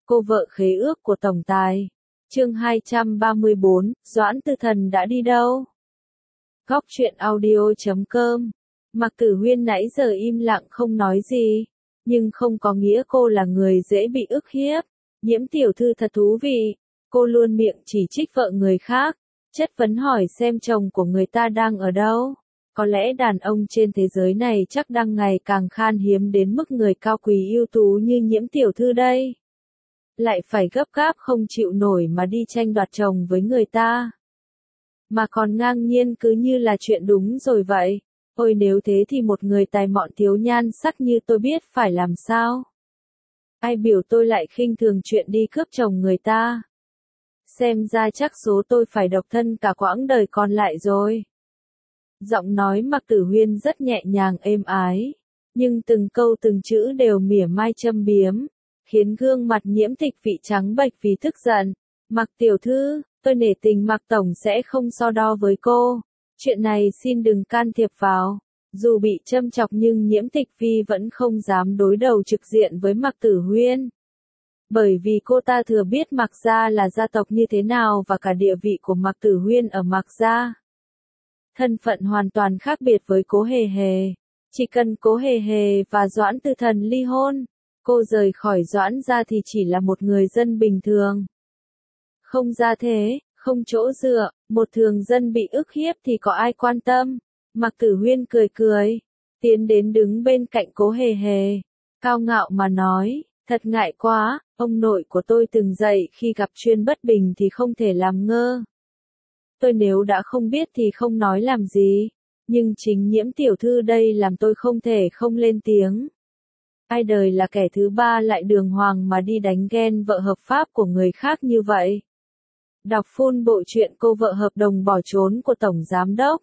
Cô vợ khế ước của tổng tài. Chương 234, Doãn Tư Thần đã đi đâu? Góc truyện audio.com. Mạc Tử Huyên nãy giờ im lặng không nói gì, nhưng không có nghĩa cô là người dễ bị ức hiếp. Nhiễm tiểu thư thật thú vị, cô luôn miệng chỉ trích vợ người khác, chất vấn hỏi xem chồng của người ta đang ở đâu. Có lẽ đàn ông trên thế giới này chắc đang ngày càng khan hiếm đến mức người cao quý ưu tú như Nhiễm tiểu thư đây lại phải gấp gáp không chịu nổi mà đi tranh đoạt chồng với người ta. Mà còn ngang nhiên cứ như là chuyện đúng rồi vậy. Ôi nếu thế thì một người tài mọn thiếu nhan sắc như tôi biết phải làm sao? Ai biểu tôi lại khinh thường chuyện đi cướp chồng người ta? Xem ra chắc số tôi phải độc thân cả quãng đời còn lại rồi. Giọng nói Mạc Tử Huyên rất nhẹ nhàng êm ái, nhưng từng câu từng chữ đều mỉa mai châm biếm, khiến gương mặt Nhiễm Tịch Phỉ trắng bệch vì tức giận. Mạc tiểu thư, tôi nể tình Mạc tổng sẽ không so đo với cô. Chuyện này xin đừng can thiệp vào. Dù bị châm chọc nhưng Nhiễm Tịch Phi vẫn không dám đối đầu trực diện với Mạc Tử Huyên. Bởi vì cô ta thừa biết Mạc gia là gia tộc như thế nào và cả địa vị của Mạc Tử Huyên ở Mạc gia. Thân phận hoàn toàn khác biệt với Cố Hề Hề. Chỉ cần Cố Hề Hề và Doãn Tư Thần ly hôn, cô rời khỏi Doãn gia thì chỉ là một người dân bình thường. Không gia thế, không chỗ dựa, một thường dân bị ức hiếp thì có ai quan tâm. Mạc Tử Huyên cười cười, tiến đến đứng bên cạnh Cố Hề Hề, cao ngạo mà nói, thật ngại quá, ông nội của tôi từng dạy khi gặp chuyện bất bình thì không thể làm ngơ. Tôi nếu đã không biết thì không nói làm gì, nhưng chính Nhiễm tiểu thư đây làm tôi không thể không lên tiếng. Ai đời là kẻ thứ ba lại đường hoàng mà đi đánh ghen vợ hợp pháp của người khác như vậy. Đọc full bộ truyện Cô vợ hợp đồng bỏ trốn của Tổng Giám Đốc.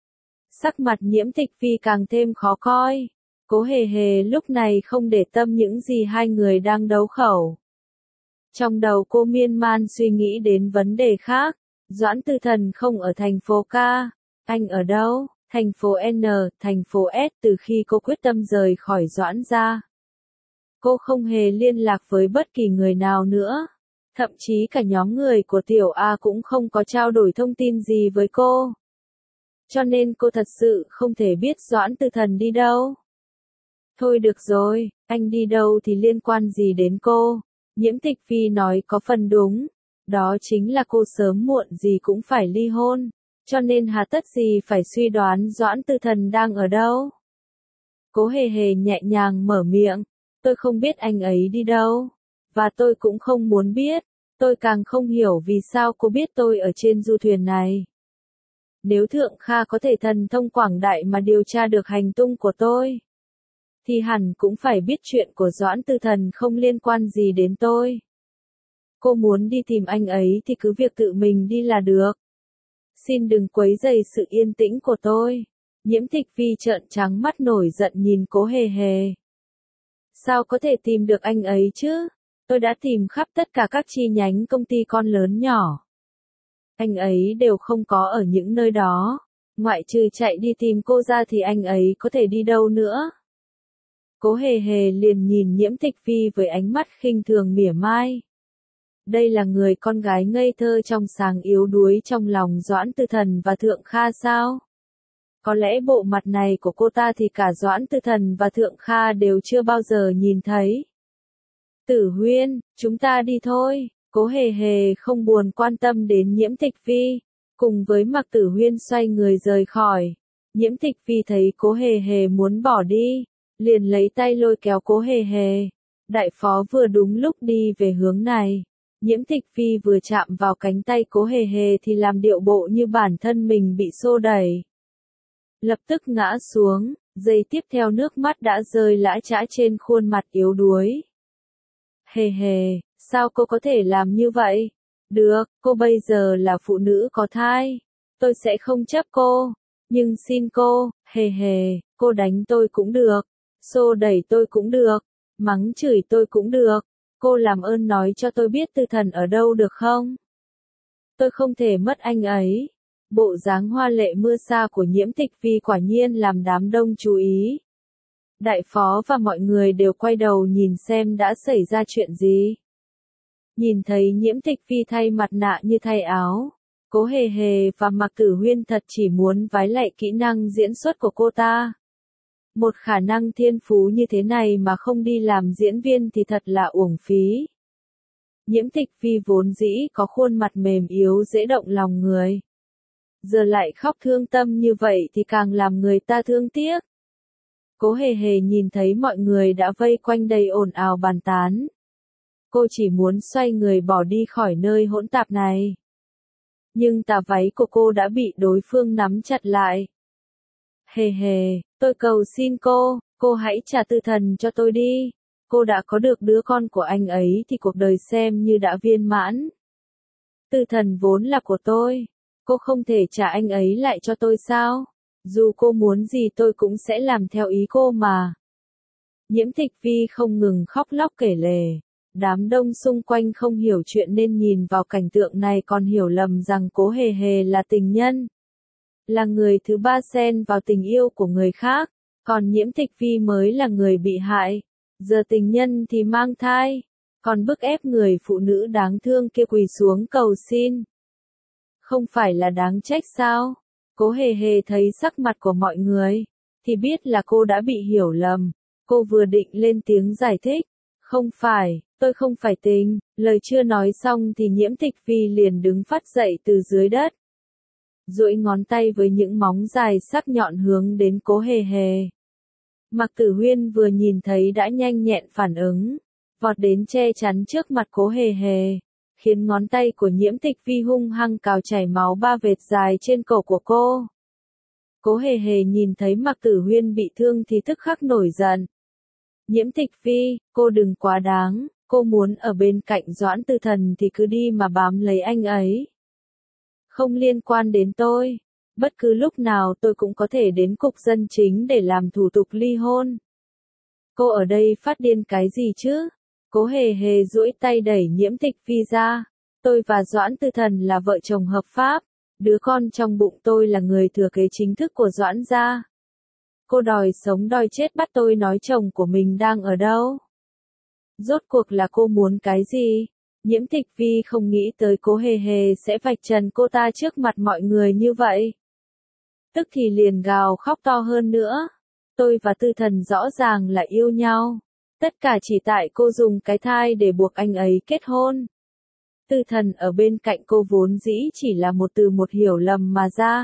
Sắc mặt Nhiễm Tịch Phi càng thêm khó coi. Cố Hề Hề lúc này không để tâm những gì hai người đang đấu khẩu. Trong đầu cô miên man suy nghĩ đến vấn đề khác. Doãn Tư Thần không ở thành phố K. Anh ở đâu? Thành phố N, thành phố S. Từ khi cô quyết tâm rời khỏi Doãn gia, cô không hề liên lạc với bất kỳ người nào nữa. Thậm chí cả nhóm người của Tiểu A cũng không có trao đổi thông tin gì với cô. Cho nên cô thật sự không thể biết Doãn Tư Thần đi đâu. Thôi được rồi, anh đi đâu thì liên quan gì đến cô? Nhiễm Tịch Phi nói có phần đúng. Đó chính là cô sớm muộn gì cũng phải ly hôn. Cho nên hà tất gì phải suy đoán Doãn Tư Thần đang ở đâu. Cố Hề Hề nhẹ nhàng mở miệng. Tôi không biết anh ấy đi đâu. Và tôi cũng không muốn biết. Tôi càng không hiểu vì sao cô biết tôi ở trên du thuyền này. Nếu Thượng Kha có thể thần thông quảng đại mà điều tra được hành tung của tôi, thì hẳn cũng phải biết chuyện của Doãn Tư Thần không liên quan gì đến tôi. Cô muốn đi tìm anh ấy thì cứ việc tự mình đi là được. Xin đừng quấy rầy sự yên tĩnh của tôi. Nhiễm Tịch Phi trợn trắng mắt nổi giận nhìn Cố Hề Hề. Sao có thể tìm được anh ấy chứ? Tôi đã tìm khắp tất cả các chi nhánh công ty con lớn nhỏ. Anh ấy đều không có ở những nơi đó. Ngoại trừ chạy đi tìm cô ra thì anh ấy có thể đi đâu nữa? Cố Hề Hề liền nhìn Nhiễm Tịch Phi với ánh mắt khinh thường mỉa mai. Đây là người con gái ngây thơ trong sáng yếu đuối trong lòng Doãn Tư Thần và Thượng Kha sao? Có lẽ bộ mặt này của cô ta thì cả Doãn Tư Thần và Thượng Kha đều chưa bao giờ nhìn thấy. Tử Huyên, chúng ta đi thôi. Cố Hề Hề không buồn quan tâm đến Nhiễm Tịch Phi, cùng với Mạc Tử Huyên xoay người rời khỏi. Nhiễm Tịch Phi thấy Cố Hề Hề muốn bỏ đi, liền lấy tay lôi kéo Cố Hề Hề. Đại phó vừa đúng lúc đi về hướng này. Nhiễm Tịch Phi vừa chạm vào cánh tay Cố Hề Hề thì làm điệu bộ như bản thân mình bị xô đẩy. Lập tức ngã xuống, giây tiếp theo nước mắt đã rơi lã chã trên khuôn mặt yếu đuối. Hề Hề, sao cô có thể làm như vậy? Được, cô bây giờ là phụ nữ có thai. Tôi sẽ không chấp cô. Nhưng xin cô, Hề Hề, cô đánh tôi cũng được. Xô đẩy tôi cũng được. Mắng chửi tôi cũng được. Cô làm ơn nói cho tôi biết Tư Thần ở đâu được không? Tôi không thể mất anh ấy. Bộ dáng hoa lệ mưa sa của Nhiễm Tịch Phi quả nhiên làm đám đông chú ý. Đại phó và mọi người đều quay đầu nhìn xem đã xảy ra chuyện gì. Nhìn thấy Nhiễm Tịch Phi thay mặt nạ như thay áo, Cố Hề Hề và Mạc Tử Huyên thật chỉ muốn vái lạy kỹ năng diễn xuất của cô ta. Một khả năng thiên phú như thế này mà không đi làm diễn viên thì thật là uổng phí. Nhiễm Tịch Phi vốn dĩ có khuôn mặt mềm yếu dễ động lòng người. Giờ lại khóc thương tâm như vậy thì càng làm người ta thương tiếc. Cố Hề Hề nhìn thấy mọi người đã vây quanh đầy ồn ào bàn tán. Cô chỉ muốn xoay người bỏ đi khỏi nơi hỗn tạp này. Nhưng tà váy của cô đã bị đối phương nắm chặt lại. Hề Hề, tôi cầu xin cô hãy trả Tư Thần cho tôi đi. Cô đã có được đứa con của anh ấy thì cuộc đời xem như đã viên mãn. Tư Thần vốn là của tôi. Cô không thể trả anh ấy lại cho tôi sao? Dù cô muốn gì tôi cũng sẽ làm theo ý cô mà. Nhiễm Tịch Phi không ngừng khóc lóc kể lể. Đám đông xung quanh không hiểu chuyện nên nhìn vào cảnh tượng này còn hiểu lầm rằng Cố Hề Hề là tình nhân. Là người thứ ba xen vào tình yêu của người khác. Còn Nhiễm Tịch Phi mới là người bị hại. Giờ tình nhân thì mang thai. Còn bức ép người phụ nữ đáng thương kia quỳ xuống cầu xin. Không phải là đáng trách sao? Cố Hề Hề thấy sắc mặt của mọi người, thì biết là cô đã bị hiểu lầm. Cô vừa định lên tiếng giải thích. Không phải, tôi không phải tình. Lời chưa nói xong thì Nhiễm Tịch Phi liền đứng phắt dậy từ dưới đất. Duỗi ngón tay với những móng dài sắc nhọn hướng đến Cố Hề Hề. Mạc Tử Huyên vừa nhìn thấy đã nhanh nhẹn phản ứng, vọt đến che chắn trước mặt Cố Hề Hề, khiến ngón tay của Nhiễm Tịch Phi hung hăng cào chảy máu 3 vệt dài trên cổ của cô. Cố Hề Hề nhìn thấy Mạc Tử Huyên bị thương thì tức khắc nổi giận. Nhiễm Tịch Phi, cô đừng quá đáng, cô muốn ở bên cạnh Doãn Tư Thần thì cứ đi mà bám lấy anh ấy. Không liên quan đến tôi. Bất cứ lúc nào tôi cũng có thể đến cục dân chính để làm thủ tục ly hôn. Cô ở đây phát điên cái gì chứ? Cố Hề Hề duỗi tay đẩy Nhiễm Tịch Phi ra. Tôi và Doãn Tư Thần là vợ chồng hợp pháp. Đứa con trong bụng tôi là người thừa kế chính thức của Doãn gia. Cô đòi sống đòi chết bắt tôi nói chồng của mình đang ở đâu? Rốt cuộc là cô muốn cái gì? Nhiễm Tịch Phi không nghĩ tới Cố Hề Hề sẽ vạch trần cô ta trước mặt mọi người như vậy. Tức thì liền gào khóc to hơn nữa. Tôi và Tư Thần rõ ràng là yêu nhau. Tất cả chỉ tại cô dùng cái thai để buộc anh ấy kết hôn. Tư Thần ở bên cạnh cô vốn dĩ chỉ là một từ một hiểu lầm mà ra.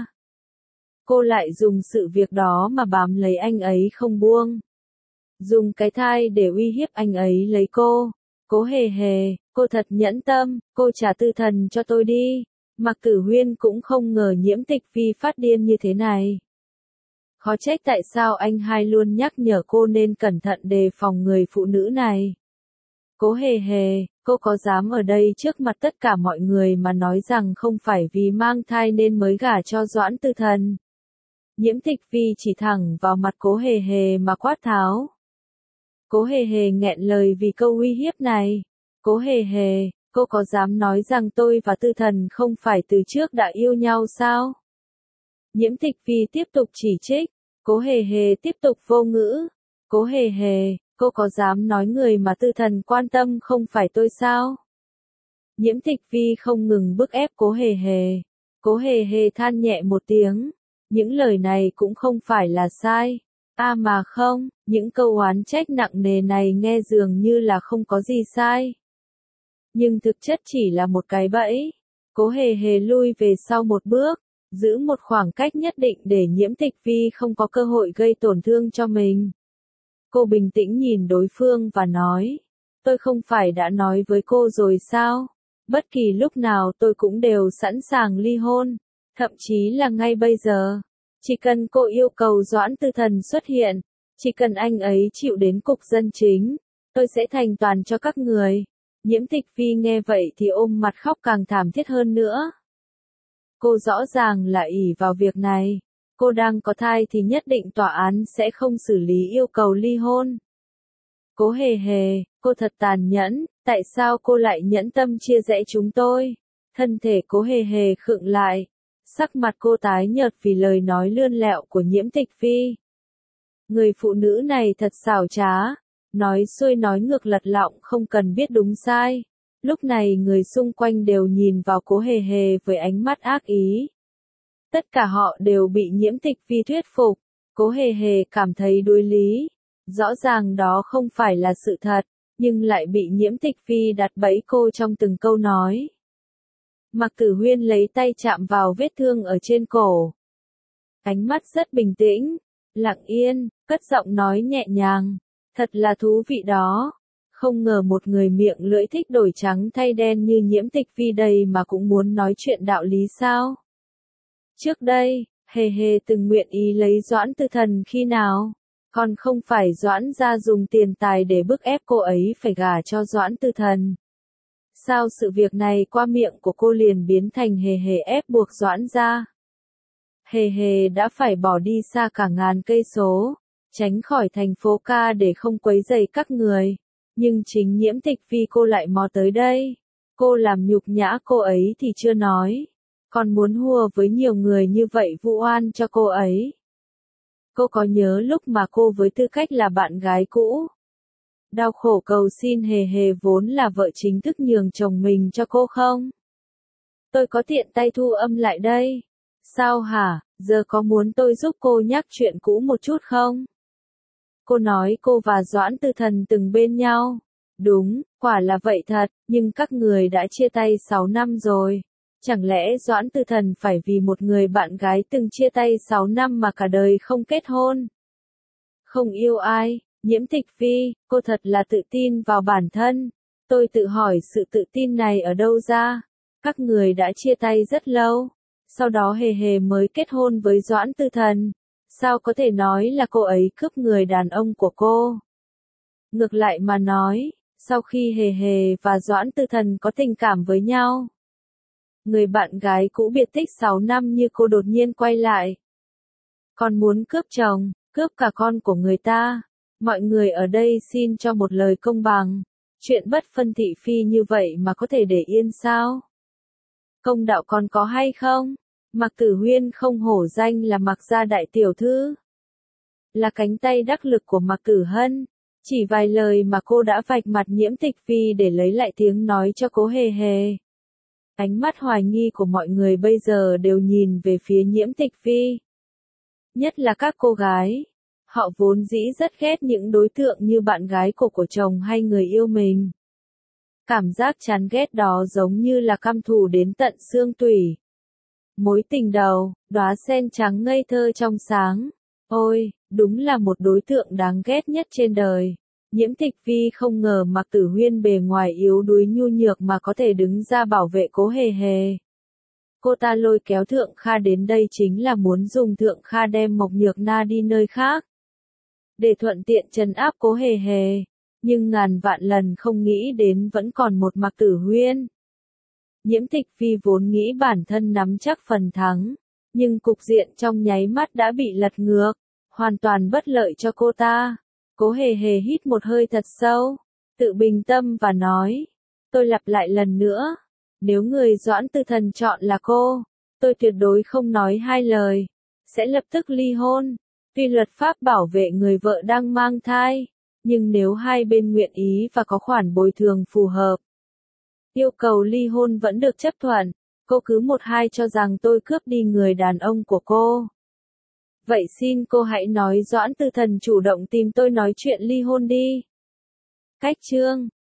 Cô lại dùng sự việc đó mà bám lấy anh ấy không buông. Dùng cái thai để uy hiếp anh ấy lấy cô. Cố Hề Hề, cô thật nhẫn tâm, cô trả Tư Thần cho tôi đi. Mạc Tử Huyên cũng không ngờ Nhiễm Tịch Phi phát điên như thế này. Khó trách tại sao anh hai luôn nhắc nhở cô nên cẩn thận đề phòng người phụ nữ này. Cố Hề Hề, cô có dám ở đây trước mặt tất cả mọi người mà nói rằng không phải vì mang thai nên mới gả cho Doãn Tư Thần. Nhiễm Tịch Phi chỉ thẳng vào mặt Cố Hề Hề mà quát tháo. Cố Hề Hề nghẹn lời vì câu uy hiếp này. Cố Hề Hề, cô có dám nói rằng tôi và Tư Thần không phải từ trước đã yêu nhau sao? Nhiễm Tịch Phi tiếp tục chỉ trích. Cố Hề Hề tiếp tục vô ngữ. Cố Hề Hề, cô có dám nói người mà Tư Thần quan tâm không phải tôi sao? Nhiễm Tịch Phi không ngừng bức ép Cố Hề Hề. Cố Hề Hề than nhẹ một tiếng. Những lời này cũng không phải là sai. Mà không, những câu oán trách nặng nề này nghe dường như là không có gì sai. Nhưng thực chất chỉ là một cái bẫy. Cố Hề Hề lui về sau một bước, giữ một khoảng cách nhất định để Nhiễm Tịch Phi không có cơ hội gây tổn thương cho mình. Cô bình tĩnh nhìn đối phương và nói, tôi không phải đã nói với cô rồi sao? Bất kỳ lúc nào tôi cũng đều sẵn sàng ly hôn, thậm chí là ngay bây giờ. Chỉ cần cô yêu cầu Doãn Tư Thần xuất hiện, chỉ cần anh ấy chịu đến cục dân chính, tôi sẽ thành toàn cho các người. Nhiễm Tịch Phi nghe vậy thì ôm mặt khóc càng thảm thiết hơn nữa. Cô rõ ràng là ỷ vào việc này. Cô đang có thai thì nhất định tòa án sẽ không xử lý yêu cầu ly hôn. Cố Hề Hề, cô thật tàn nhẫn, tại sao cô lại nhẫn tâm chia rẽ chúng tôi? Thân thể Cố Hề Hề khựng lại. Sắc mặt cô tái nhợt vì lời nói lươn lẹo của Nhiễm Tịch Phi. Người phụ nữ này thật xảo trá, nói xuôi nói ngược lật lọng không cần biết đúng sai. Lúc này người xung quanh đều nhìn vào Cố Hề Hề với ánh mắt ác ý. Tất cả họ đều bị Nhiễm Tịch Phi thuyết phục. Cố Hề Hề cảm thấy đối lý. Rõ ràng đó không phải là sự thật, nhưng lại bị Nhiễm Tịch Phi đặt bẫy cô trong từng câu nói. Mạc Tử Huyên lấy tay chạm vào vết thương ở trên cổ. Ánh mắt rất bình tĩnh, lặng yên, cất giọng nói nhẹ nhàng. Thật là thú vị đó. Không ngờ một người miệng lưỡi thích đổi trắng thay đen như Nhiễm Tịch Phi đây mà cũng muốn nói chuyện đạo lý sao? Trước đây, Hề Hề từng nguyện ý lấy Doãn Tư Thần khi nào? Còn không phải Doãn gia dùng tiền tài để bức ép cô ấy phải gả cho Doãn Tư Thần. Sao sự việc này qua miệng của cô liền biến thành Hề Hề ép buộc Doãn gia? Hề Hề đã phải bỏ đi xa cả ngàn cây số, tránh khỏi thành phố ca để không quấy rầy các người. Nhưng chính Nhiễm Tịch Phi cô lại mò tới đây. Cô làm nhục nhã cô ấy thì chưa nói. Còn muốn hùa với nhiều người như vậy vu oan cho cô ấy. Cô có nhớ lúc mà cô với tư cách là bạn gái cũ, đau khổ cầu xin Hề Hề vốn là vợ chính thức nhường chồng mình cho cô không? Tôi có tiện tay thu âm lại đây. Sao hả, giờ có muốn tôi giúp cô nhắc chuyện cũ một chút không? Cô nói cô và Doãn Tư Thần từng bên nhau. Đúng, quả là vậy thật, nhưng các người đã chia tay 6 năm rồi. Chẳng lẽ Doãn Tư Thần phải vì một người bạn gái từng chia tay 6 năm mà cả đời không kết hôn? Không yêu ai, Nhiễm Tịch Phi, cô thật là tự tin vào bản thân. Tôi tự hỏi sự tự tin này ở đâu ra? Các người đã chia tay rất lâu. Sau đó Hề Hề mới kết hôn với Doãn Tư Thần. Sao có thể nói là cô ấy cướp người đàn ông của cô? Ngược lại mà nói, sau khi Hề Hề và Doãn Tư Thần có tình cảm với nhau, người bạn gái cũ biệt tích 6 năm như cô đột nhiên quay lại. Còn muốn cướp chồng, cướp cả con của người ta. Mọi người ở đây xin cho một lời công bằng. Chuyện bất phân thị phi như vậy mà có thể để yên sao? Công đạo còn có hay không? Mạc Tử Huyên không hổ danh là Mạc gia đại tiểu thư. Là cánh tay đắc lực của Mạc Tử Hân. Chỉ vài lời mà cô đã vạch mặt Nhiễm Tịch Phi để lấy lại tiếng nói cho Cố Hề Hề. Ánh mắt hoài nghi của mọi người bây giờ đều nhìn về phía Nhiễm Tịch Phi. Nhất là các cô gái. Họ vốn dĩ rất ghét những đối tượng như bạn gái của chồng hay người yêu mình. Cảm giác chán ghét đó giống như là căm thù đến tận xương tủy. Mối tình đầu, đóa sen trắng ngây thơ trong sáng. Ôi, đúng là một đối tượng đáng ghét nhất trên đời. Nhiễm Tịch Phi không ngờ Mạc Tử Huyên bề ngoài yếu đuối nhu nhược mà có thể đứng ra bảo vệ Cố Hề Hề. Cô ta lôi kéo Thượng Kha đến đây chính là muốn dùng Thượng Kha đem Mộc Nhược Na đi nơi khác, để thuận tiện trấn áp Cố Hề Hề. Nhưng ngàn vạn lần không nghĩ đến vẫn còn một Mạc Tử Huyên. Nhiễm Tịch Phi vốn nghĩ bản thân nắm chắc phần thắng, nhưng cục diện trong nháy mắt đã bị lật ngược, hoàn toàn bất lợi cho cô ta. Cố Hề Hề hít một hơi thật sâu, tự bình tâm và nói, tôi lặp lại lần nữa, nếu người Doãn Tư Thần chọn là cô, tôi tuyệt đối không nói hai lời, sẽ lập tức ly hôn. Tuy luật pháp bảo vệ người vợ đang mang thai, nhưng nếu hai bên nguyện ý và có khoản bồi thường phù hợp, yêu cầu ly hôn vẫn được chấp thuận. Cô cứ một hai cho rằng tôi cướp đi người đàn ông của cô. Vậy xin cô hãy nói Doãn Tư Thần chủ động tìm tôi nói chuyện ly hôn đi. Cách chương